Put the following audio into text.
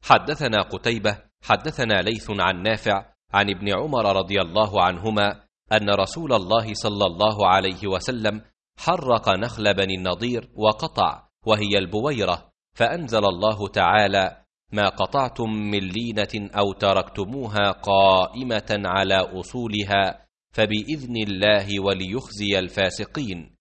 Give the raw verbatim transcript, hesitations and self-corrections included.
حدثنا قتيبة حدثنا ليث عن نافع عن ابن عمر رضي الله عنهما أن رسول الله صلى الله عليه وسلم حرق نخل بني النضير وقطع، وهي البويرة، فأنزل الله تعالى: ما قطعتم من لينة أو تركتموها قائمة على أصولها فبإذن الله وليخزي الفاسقين.